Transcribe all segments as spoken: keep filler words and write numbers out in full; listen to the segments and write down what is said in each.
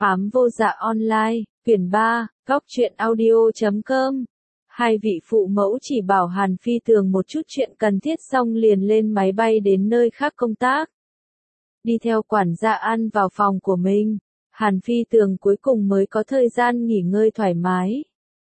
Ám vô dạ online, quyển ba, góc truyện audio chấm com. Hai vị phụ mẫu chỉ bảo Hàn Phi Tường một chút chuyện cần thiết xong liền lên máy bay đến nơi khác công tác. Đi theo quản gia An vào phòng của mình, Hàn Phi Tường cuối cùng mới có thời gian nghỉ ngơi thoải mái.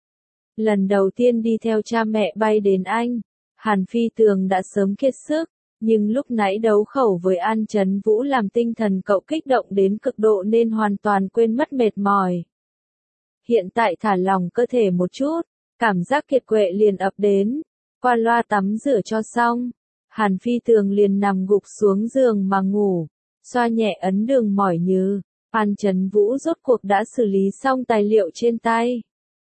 Lần đầu tiên đi theo cha mẹ bay đến Anh, Hàn Phi Tường đã sớm kiệt sức, nhưng lúc nãy đấu khẩu với An Chấn Vũ làm tinh thần cậu kích động đến cực độ nên hoàn toàn quên mất mệt mỏi. Hiện tại thả lỏng cơ thể một chút, cảm giác kiệt quệ liền ập đến, qua loa tắm rửa cho xong, Hàn Phi Tường liền nằm gục xuống giường mà ngủ, xoa nhẹ ấn đường mỏi như, An Chấn Vũ rốt cuộc đã xử lý xong tài liệu trên tay.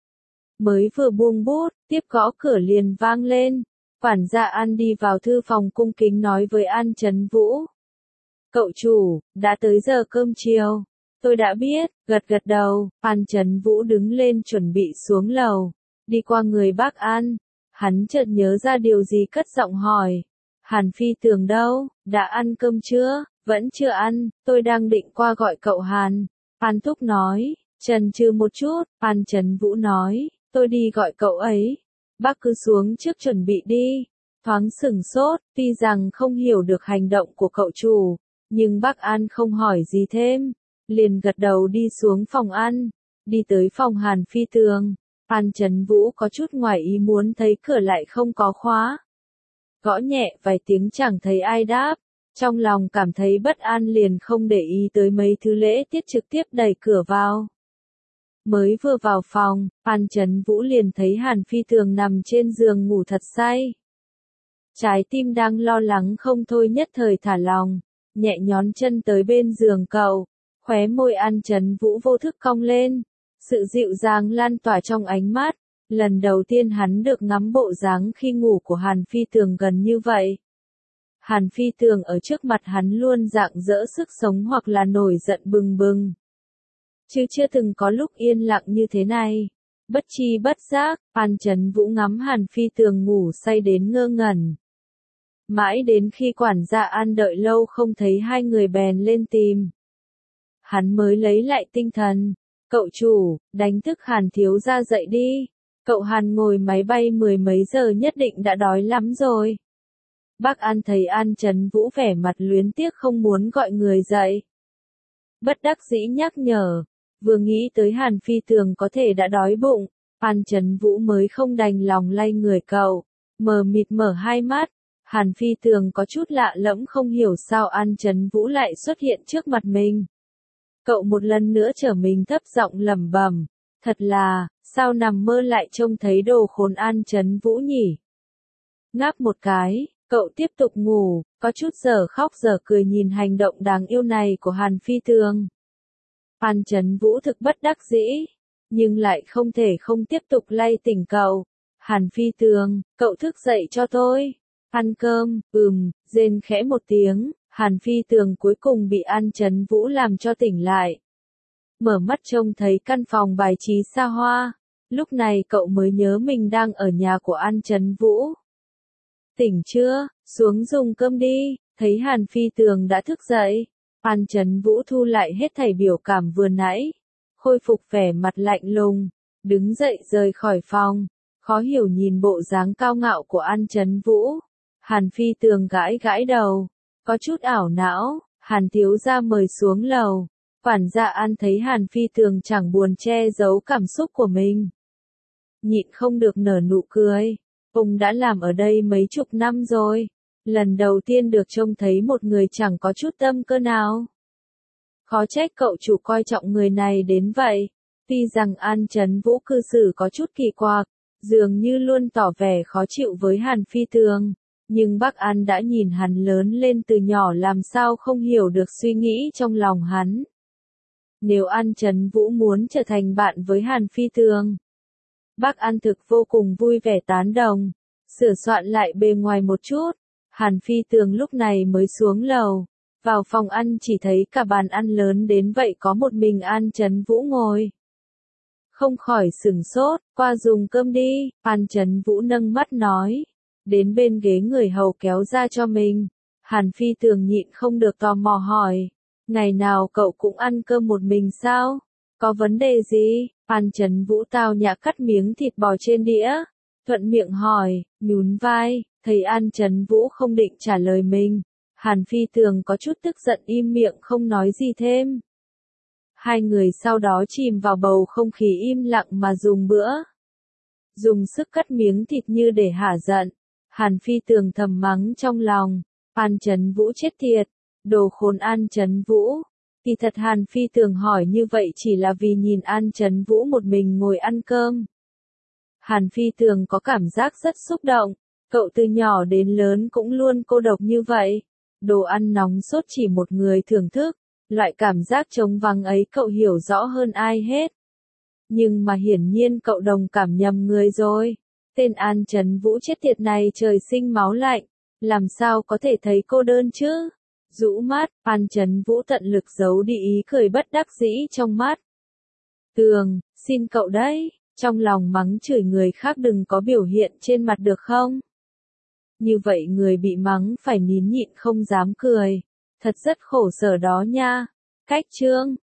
Mới vừa buông bút, tiếp gõ cửa liền vang lên. Quản gia An đi vào thư phòng cung kính nói với An Chấn Vũ. Cậu chủ, đã tới giờ cơm chiều. Tôi đã biết, gật gật đầu, An Chấn Vũ đứng lên chuẩn bị xuống lầu. Đi qua người bác An, hắn chợt nhớ ra điều gì cất giọng hỏi. Hàn Phi Tường đâu, đã ăn cơm chưa? Vẫn chưa ăn, tôi đang định qua gọi cậu Hàn. An Thúc nói, chần chừ một chút, An Chấn Vũ nói, tôi đi gọi cậu ấy. Bác cứ xuống trước chuẩn bị đi. Thoáng sửng sốt, tuy rằng không hiểu được hành động của cậu chủ, nhưng bác An không hỏi gì thêm, liền gật đầu đi xuống phòng ăn, đi tới phòng Hàn Phi Tường. An Chấn Vũ có chút ngoài ý muốn thấy cửa lại không có khóa. Gõ nhẹ vài tiếng chẳng thấy ai đáp, trong lòng cảm thấy bất an liền không để ý tới mấy thứ lễ tiết trực tiếp đẩy cửa vào. Mới vừa vào phòng, An Chấn Vũ liền thấy Hàn Phi Tường nằm trên giường ngủ thật say. Trái tim đang lo lắng không thôi nhất thời thả lòng, nhẹ nhón chân tới bên giường cậu, khóe môi An Chấn Vũ vô thức cong lên, sự dịu dàng lan tỏa trong ánh mắt, lần đầu tiên hắn được ngắm bộ dáng khi ngủ của Hàn Phi Tường gần như vậy. Hàn Phi Tường ở trước mặt hắn luôn rạng rỡ sức sống hoặc là nổi giận bừng bừng. Chứ chưa từng có lúc yên lặng như thế này. Bất chi bất giác, An Chấn Vũ ngắm Hàn Phi Tường ngủ say đến ngơ ngẩn. Mãi đến khi quản gia An đợi lâu không thấy hai người bèn lên tìm. Hắn mới lấy lại tinh thần. Cậu chủ, đánh thức Hàn thiếu gia dậy đi. Cậu Hàn ngồi máy bay mười mấy giờ nhất định đã đói lắm rồi. Bác An thấy An Chấn Vũ vẻ mặt luyến tiếc không muốn gọi người dậy. Bất đắc dĩ nhắc nhở. Vừa nghĩ tới Hàn Phi Tường có thể đã đói bụng, An Chấn Vũ mới không đành lòng lay người cậu, mờ mịt mở hai mắt. Hàn Phi Tường có chút lạ lẫm không hiểu sao An Chấn Vũ lại xuất hiện trước mặt mình. Cậu một lần nữa trở mình thấp giọng lẩm bẩm, thật là, sao nằm mơ lại trông thấy đồ khốn An Chấn Vũ nhỉ? Ngáp một cái, cậu tiếp tục ngủ, có chút giờ khóc giờ cười nhìn hành động đáng yêu này của Hàn Phi Tường. An Chấn Vũ thực bất đắc dĩ, nhưng lại không thể không tiếp tục lay tỉnh cậu. Hàn Phi Tường, cậu thức dậy cho tôi. Ăn cơm, ừm, rên khẽ một tiếng, Hàn Phi Tường cuối cùng bị An Chấn Vũ làm cho tỉnh lại. Mở mắt trông thấy căn phòng bài trí xa hoa, lúc này cậu mới nhớ mình đang ở nhà của An Chấn Vũ. Tỉnh chưa, xuống dùng cơm đi, thấy Hàn Phi Tường đã thức dậy. An Chấn Vũ thu lại hết thảy biểu cảm vừa nãy, khôi phục vẻ mặt lạnh lùng, đứng dậy rời khỏi phòng, khó hiểu nhìn bộ dáng cao ngạo của An Chấn Vũ. Hàn Phi Tường gãi gãi đầu, có chút ảo não, Hàn thiếu gia mời xuống lầu. Quản gia An thấy Hàn Phi Tường chẳng buồn che giấu cảm xúc của mình, nhịn không được nở nụ cười. Ông đã làm ở đây mấy chục năm rồi. Lần đầu tiên được trông thấy một người chẳng có chút tâm cơ nào. Khó trách cậu chủ coi trọng người này đến vậy. Tuy rằng An Chấn Vũ cư xử có chút kỳ quặc, dường như luôn tỏ vẻ khó chịu với Hàn Phi Tường, nhưng bác An đã nhìn hắn lớn lên từ nhỏ làm sao không hiểu được suy nghĩ trong lòng hắn. Nếu An Chấn Vũ muốn trở thành bạn với Hàn Phi Tường, bác An thực vô cùng vui vẻ tán đồng, sửa soạn lại bề ngoài một chút. Hàn Phi Tường lúc này mới xuống lầu, vào phòng ăn chỉ thấy cả bàn ăn lớn đến vậy có một mình An Chấn Vũ ngồi. Không khỏi sửng sốt, qua dùng cơm đi, An Chấn Vũ nâng mắt nói, đến bên ghế người hầu kéo ra cho mình. Hàn Phi Tường nhịn không được tò mò hỏi, ngày nào cậu cũng ăn cơm một mình sao? Có vấn đề gì? An Chấn Vũ tao nhã cắt miếng thịt bò trên đĩa. Thuận miệng hỏi, nhún vai, thấy An Chấn Vũ không định trả lời mình. Hàn Phi Tường có chút tức giận im miệng không nói gì thêm. Hai người sau đó chìm vào bầu không khí im lặng mà dùng bữa. Dùng sức cắt miếng thịt như để hả giận. Hàn Phi Tường thầm mắng trong lòng. An Chấn Vũ chết tiệt. Đồ khốn An Chấn Vũ. Kỳ thật Hàn Phi Tường hỏi như vậy chỉ là vì nhìn An Chấn Vũ một mình ngồi ăn cơm. Hàn Phi Tường có cảm giác rất xúc động. Cậu từ nhỏ đến lớn cũng luôn cô độc như vậy. Đồ ăn nóng sốt chỉ một người thưởng thức. Loại cảm giác trống vắng ấy cậu hiểu rõ hơn ai hết. Nhưng mà hiển nhiên cậu đồng cảm nhầm người rồi. Tên An Chấn Vũ chết tiệt này trời sinh máu lạnh. Làm sao có thể thấy cô đơn chứ? Rũ mắt, An Chấn Vũ tận lực giấu đi ý cười bất đắc dĩ trong mắt. Tường, xin cậu đấy, trong lòng mắng chửi người khác đừng có biểu hiện trên mặt được không? Như vậy người bị mắng phải nín nhịn không dám cười. Thật rất khổ sở đó nha. Cách chương